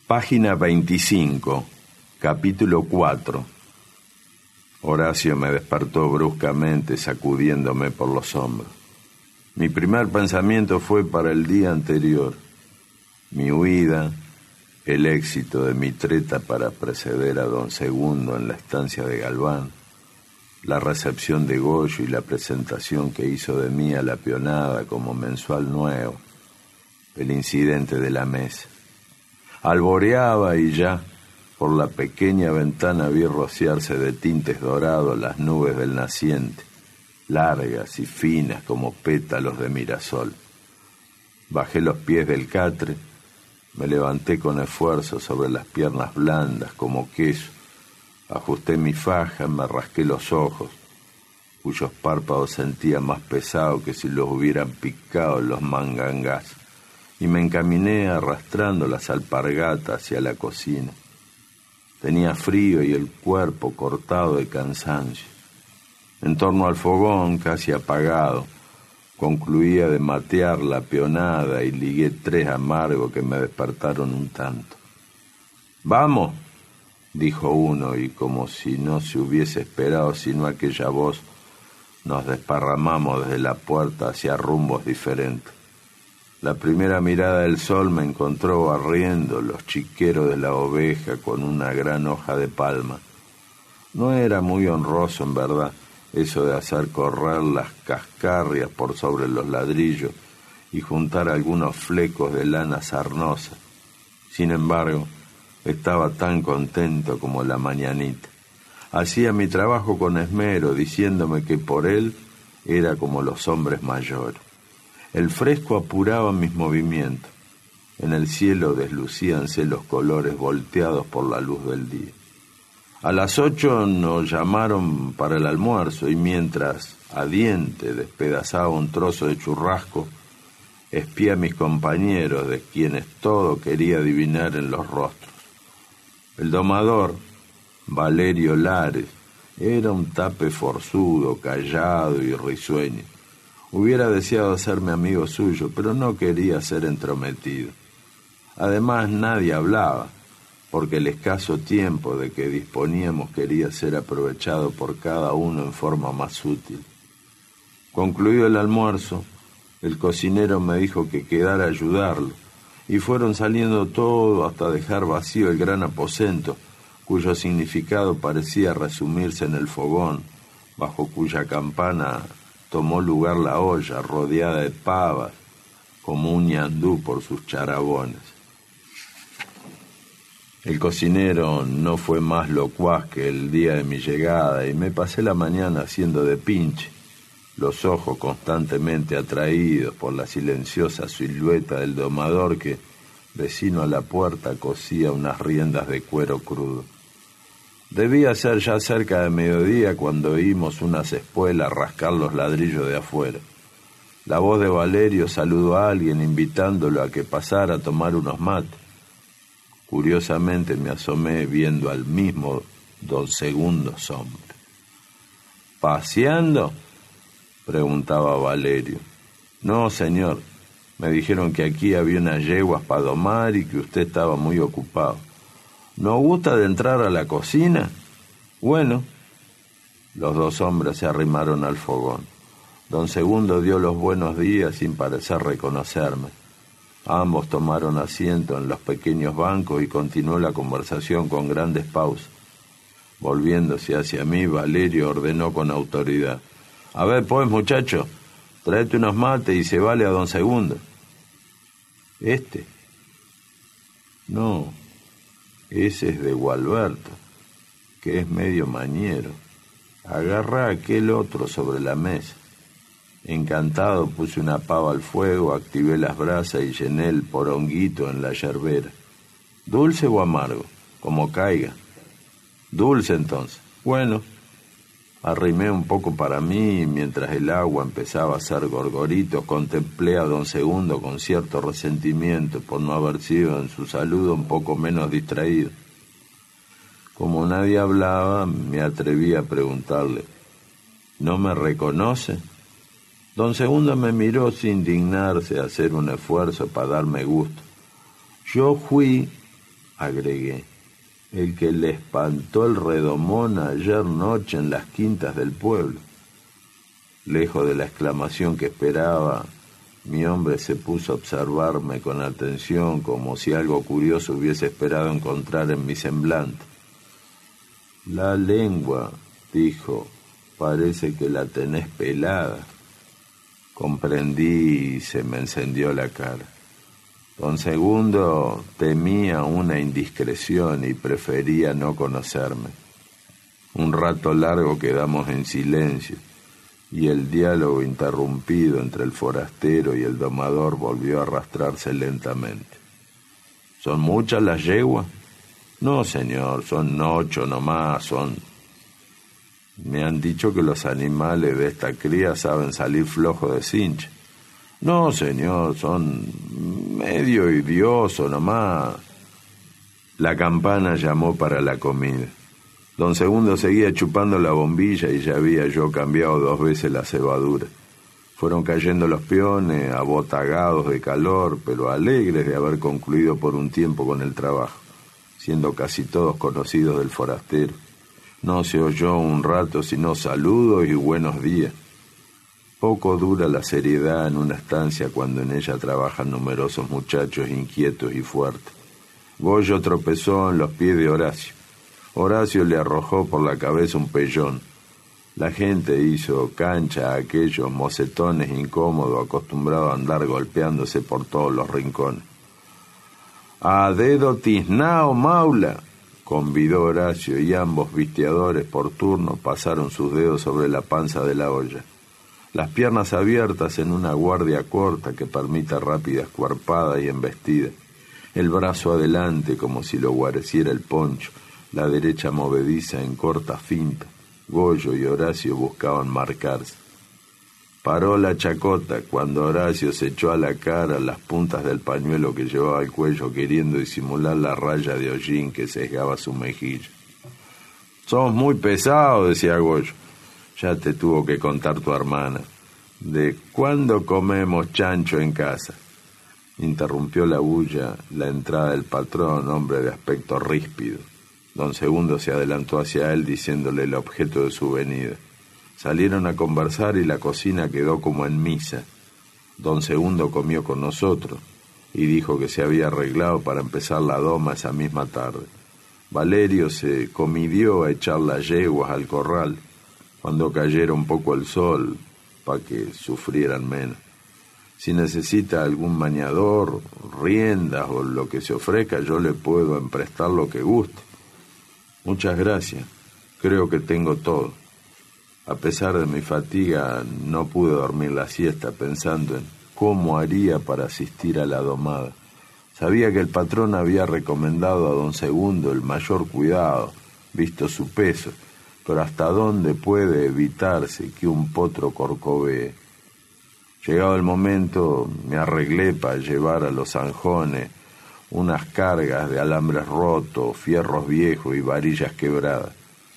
Página 25, capítulo 4. Horacio me despertó bruscamente, sacudiéndome por los hombros. Mi primer pensamiento fue para el día anterior, mi huida, el éxito de mi treta para preceder a don Segundo en la estancia de Galván, la recepción de Goyo y la presentación que hizo de mí a la peonada como mensual nuevo, el incidente de la mesa. Alboreaba y ya, por la pequeña ventana vi rociarse de tintes dorados las nubes del naciente, largas y finas como pétalos de mirasol. Bajé los pies del catre, me levanté con esfuerzo sobre las piernas blandas como queso, ajusté mi faja, me rasqué los ojos, cuyos párpados sentía más pesados que si los hubieran picado los mangangás, y me encaminé arrastrando las alpargatas hacia la cocina. Tenía frío y el cuerpo cortado de cansancio. En torno al fogón, casi apagado, concluía de matear la peonada y ligué 3 amargos que me despertaron un tanto. «¡Vamos!», dijo uno, y como si no se hubiese esperado sino aquella voz, nos desparramamos desde la puerta hacia rumbos diferentes. La primera mirada del sol me encontró barriendo los chiqueros de la oveja con una gran hoja de palma. No era muy honroso, en verdad, eso de hacer correr las cascarrias por sobre los ladrillos y juntar algunos flecos de lana sarnosa. Sin embargo, estaba tan contento como la mañanita. Hacía mi trabajo con esmero, diciéndome que por él era como los hombres mayores. El fresco apuraba mis movimientos. En el cielo deslucíanse los colores volteados por la luz del día. A las 8 nos llamaron para el almuerzo y mientras, a diente, despedazaba un trozo de churrasco, espié a mis compañeros, de quienes todo quería adivinar en los rostros. El domador, Valerio Lares, era un tape forzudo, callado y risueño. Hubiera deseado hacerme amigo suyo, pero no quería ser entrometido. Además, nadie hablaba, porque el escaso tiempo de que disponíamos quería ser aprovechado por cada uno en forma más útil. Concluido el almuerzo, el cocinero me dijo que quedara a ayudarlo, y fueron saliendo todos hasta dejar vacío el gran aposento, cuyo significado parecía resumirse en el fogón, bajo cuya campana tomó lugar la olla rodeada de pavas, como un ñandú por sus charabones. El cocinero no fue más locuaz que el día de mi llegada y me pasé la mañana haciendo de pinche, los ojos constantemente atraídos por la silenciosa silueta del domador que, vecino a la puerta, cosía unas riendas de cuero crudo. Debía ser ya cerca de mediodía cuando oímos unas espuelas rascar los ladrillos de afuera. La voz de Valerio saludó a alguien invitándolo a que pasara a tomar unos mates. Curiosamente me asomé viendo al mismo don Segundo Sombra. ¿Paseando?, preguntaba Valerio. No, señor. Me dijeron que aquí había unas yeguas para domar y que usted estaba muy ocupado. ¿No gusta de entrar a la cocina? Bueno. Los 2 hombres se arrimaron al fogón. Don Segundo dio los buenos días sin parecer reconocerme. Ambos tomaron asiento en los pequeños bancos y continuó la conversación con grandes pausas. Volviéndose hacia mí, Valerio ordenó con autoridad. A ver, pues, muchacho, tráete unos mates y se vale a don Segundo. ¿Este? No, ese es de Gualberto, que es medio mañero. Agarrá aquel otro sobre la mesa. Encantado puse una pava al fuego, activé las brasas y llené el poronguito en la yerbera. ¿Dulce o amargo? Como caiga. Dulce, entonces. Bueno. Arrimé un poco para mí y mientras el agua empezaba a hacer gorgoritos, contemplé a don Segundo con cierto resentimiento por no haber sido en su saludo un poco menos distraído. Como nadie hablaba, me atreví a preguntarle, ¿no me reconoce? Don Segundo me miró sin dignarse a hacer un esfuerzo para darme gusto. Yo fui, agregué, el que le espantó el redomón ayer noche en las quintas del pueblo. Lejos de la exclamación que esperaba, mi hombre se puso a observarme con atención, como si algo curioso hubiese esperado encontrar en mi semblante. La lengua, dijo, parece que la tenés pelada. Comprendí y se me encendió la cara. Don Segundo temía una indiscreción y prefería no conocerme. Un rato largo quedamos en silencio, y el diálogo interrumpido entre el forastero y el domador volvió a arrastrarse lentamente. ¿Son muchas las yeguas? No, señor, son 8 nomás, Me han dicho que los animales de esta cría saben salir flojos de cincha. No, señor, son medio idiosos nomás. La campana llamó para la comida. Don Segundo seguía chupando la bombilla y ya había yo cambiado 2 veces la cebadura. Fueron cayendo los peones, abotagados de calor, pero alegres de haber concluido por un tiempo con el trabajo, siendo casi todos conocidos del forastero. No se oyó un rato sino saludos y buenos días. Poco dura la seriedad en una estancia cuando en ella trabajan numerosos muchachos inquietos y fuertes. Goyo tropezó en los pies de Horacio. Horacio le arrojó por la cabeza un pellón. La gente hizo cancha a aquellos mocetones incómodos acostumbrados a andar golpeándose por todos los rincones. «A dedo tiznao, maula», convidó Horacio, y ambos vistiadores por turno pasaron sus dedos sobre la panza de la olla. Las piernas abiertas en una guardia corta que permita rápida escuarpada y embestida. El brazo adelante como si lo guareciera el poncho, la derecha movediza en corta finta. Goyo y Horacio buscaban marcarse. Paró la chacota cuando Horacio se echó a la cara las puntas del pañuelo que llevaba al cuello, queriendo disimular la raya de hollín que sesgaba su mejilla. «Sos muy pesado», decía Goyo. «Ya te tuvo que contar tu hermana. ¿De cuándo comemos chancho en casa?». Interrumpió la bulla la entrada del patrón, hombre de aspecto ríspido. Don Segundo se adelantó hacia él diciéndole el objeto de su venida. Salieron a conversar y la cocina quedó como en misa. Don Segundo comió con nosotros y dijo que se había arreglado para empezar la doma esa misma tarde. Valerio se comidió a echar las yeguas al corral cuando cayera un poco el sol, para que sufrieran menos. Si necesita algún maniador, riendas o lo que se ofrezca, yo le puedo emprestar lo que guste. Muchas gracias, creo que tengo todo. A pesar de mi fatiga, no pude dormir la siesta pensando en cómo haría para asistir a la domada. Sabía que el patrón había recomendado a don Segundo el mayor cuidado, visto su peso, pero ¿hasta dónde puede evitarse que un potro corcovee? Llegado el momento, me arreglé para llevar a los zanjones unas cargas de alambres rotos, fierros viejos y varillas quebradas.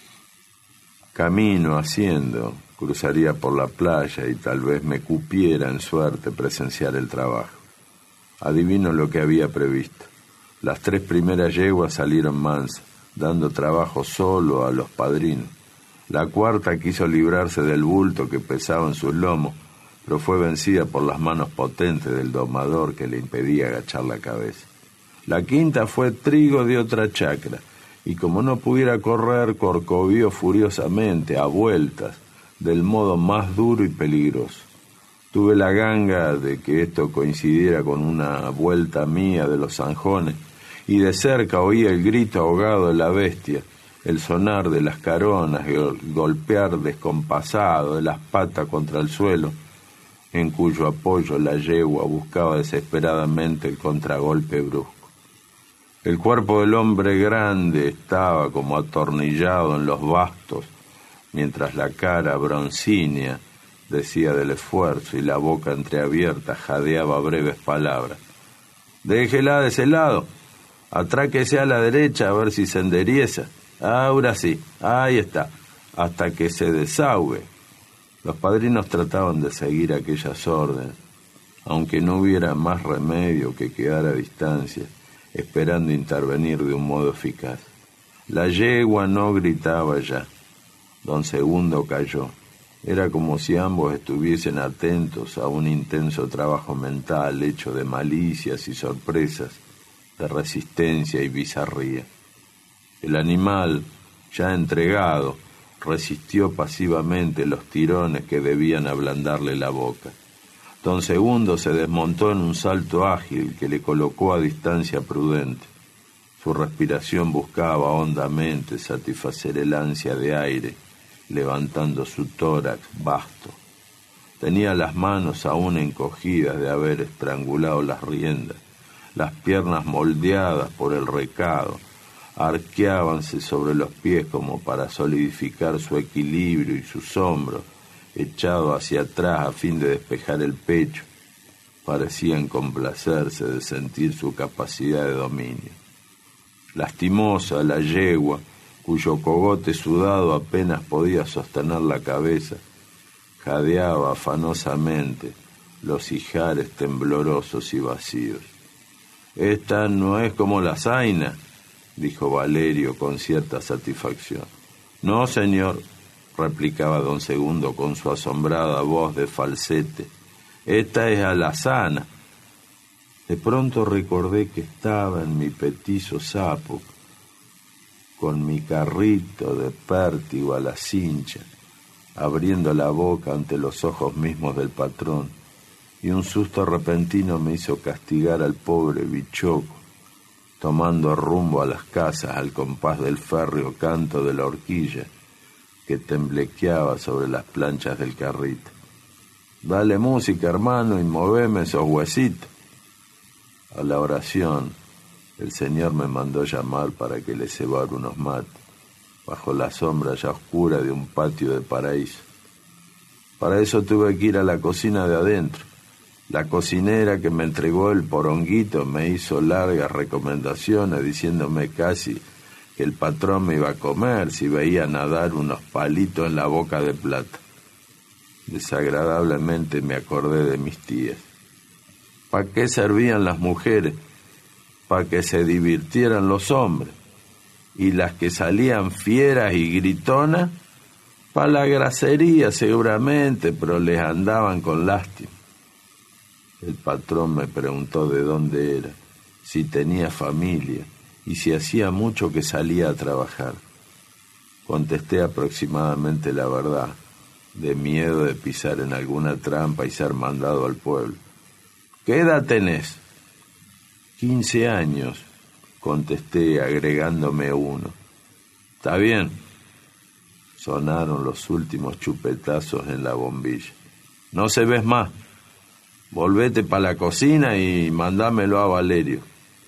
Camino haciendo, cruzaría por la playa y tal vez me cupiera en suerte presenciar el trabajo. Adivino lo que había previsto. Las 3 primeras yeguas salieron mansas, dando trabajo solo a los padrinos. La cuarta quiso librarse del bulto que pesaba en sus lomos, pero fue vencida por las manos potentes del domador que le impedía agachar la cabeza. La quinta fue trigo de otra chacra, y como no pudiera correr, corcovió furiosamente, a vueltas, del modo más duro y peligroso. Tuve la ganga de que esto coincidiera con una vuelta mía de los zanjones, y de cerca oía el grito ahogado de la bestia, el sonar de las caronas, el golpear descompasado de las patas contra el suelo, en cuyo apoyo la yegua buscaba desesperadamente el contragolpe brusco. El cuerpo del hombre grande estaba como atornillado en los bastos, mientras la cara broncínea decía del esfuerzo y la boca entreabierta jadeaba breves palabras. «Déjela de ese lado, atráquese a la derecha a ver si se endereza. Ahora sí, ahí está, hasta que se desahogue». Los padrinos trataban de seguir aquellas órdenes, aunque no hubiera más remedio que quedar a distancia. esperando intervenir de un modo eficaz. La yegua no gritaba ya. Don Segundo calló. Era como si ambos estuviesen atentos a un intenso trabajo mental hecho de malicias y sorpresas, de resistencia y bizarría. El animal, ya entregado, resistió pasivamente los tirones que debían ablandarle la boca. Don Segundo se desmontó en un salto ágil que le colocó a distancia prudente. Su respiración buscaba hondamente satisfacer el ansia de aire, levantando su tórax vasto. Tenía las manos aún encogidas de haber estrangulado las riendas, las piernas moldeadas por el recado, arqueábanse sobre los pies como para solidificar su equilibrio y sus hombros, echados hacia atrás a fin de despejar el pecho, parecían complacerse de sentir su capacidad de dominio. Lastimosa la yegua, cuyo cogote sudado apenas podía sostener la cabeza, jadeaba afanosamente los ijares temblorosos y vacíos. «Esta no es como la zaina», dijo Valerio con cierta satisfacción. «No, señor», replicaba don Segundo con su asombrada voz de falsete, «esta es alazana». De pronto recordé que estaba en mi petizo sapo, con mi carrito de pértigo a la cincha, abriendo la boca ante los ojos mismos del patrón, y un susto repentino me hizo castigar al pobre bichoco, tomando rumbo a las casas al compás del férreo canto de la horquilla que temblequeaba sobre las planchas del carrito. «Dale música, hermano, y moveme esos huesitos». A la oración, el Señor me mandó llamar para que le cebara unos mates, bajo la sombra ya oscura de un patio de paraíso. Para eso tuve que ir a la cocina de adentro. La cocinera que me entregó el poronguito me hizo largas recomendaciones, diciéndome casi que el patrón me iba a comer si veía nadar unos palitos en la boca de plata. Desagradablemente me acordé de mis tías. ¿Para qué servían las mujeres? Para que se divirtieran los hombres. Y las que salían fieras y gritonas, para la grasería seguramente, pero les andaban con lástima. El patrón me preguntó de dónde era, si tenía familia y si hacía mucho que salía a trabajar. Contesté aproximadamente la verdad, de miedo de pisar en alguna trampa y ser mandado al pueblo. ¿Qué edad tenés? 15 años, contesté agregándome uno. Está bien. Sonaron los últimos chupetazos en la bombilla. No se ves más. Volvete para la cocina y mandámelo a Valerio.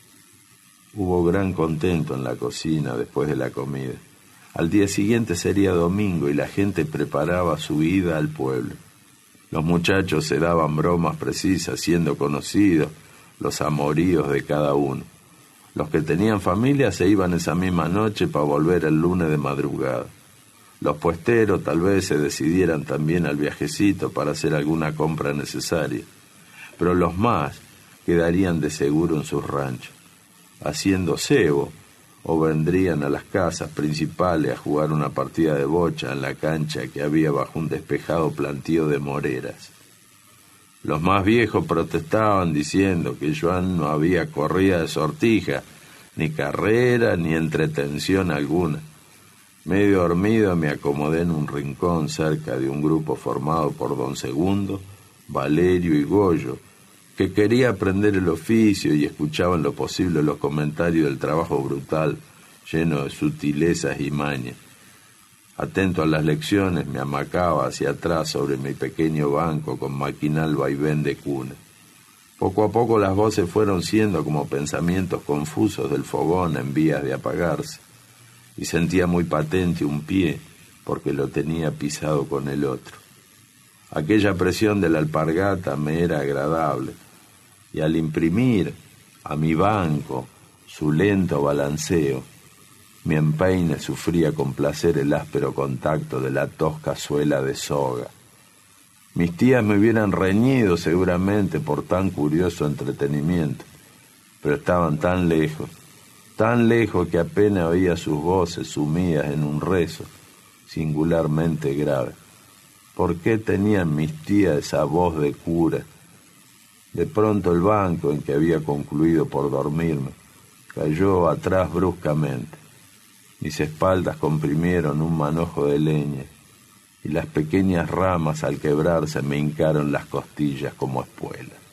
Hubo gran contento en la cocina después de la comida. Al día siguiente sería domingo y la gente preparaba su ida al pueblo. Los muchachos se daban bromas precisas, siendo conocidos los amoríos de cada uno. Los que tenían familia se iban esa misma noche para volver el lunes de madrugada. Los puesteros tal vez se decidieran también al viajecito para hacer alguna compra necesaria, pero los más quedarían de seguro en sus ranchos, haciendo cebo, o vendrían a las casas principales a jugar una partida de bocha en la cancha que había bajo un despejado plantío de moreras. Los más viejos protestaban diciendo que yo no había corrida de sortija, ni carrera, ni entretención alguna. Medio dormido me acomodé en un rincón cerca de un grupo formado por don Segundo, Valerio y Goyo, que quería aprender el oficio y escuchaba en lo posible los comentarios del trabajo brutal, lleno de sutilezas y mañas. Atento a las lecciones, me amacaba hacia atrás sobre mi pequeño banco con maquinal vaivén de cuna. Poco a poco las voces fueron siendo como pensamientos confusos del fogón en vías de apagarse, y sentía muy patente un pie porque lo tenía pisado con el otro. Aquella presión de la alpargata me era agradable, y al imprimir a mi banco su lento balanceo, mi empeine sufría con placer el áspero contacto de la tosca suela de soga. Mis tías me hubieran reñido seguramente por tan curioso entretenimiento, pero estaban tan lejos que apenas oía sus voces sumidas en un rezo singularmente grave. ¿Por qué tenían mis tías esa voz de cura? De pronto el banco en que había concluido por dormirme cayó atrás bruscamente. Mis espaldas comprimieron un manojo de leña y las pequeñas ramas al quebrarse me hincaron las costillas como espuelas.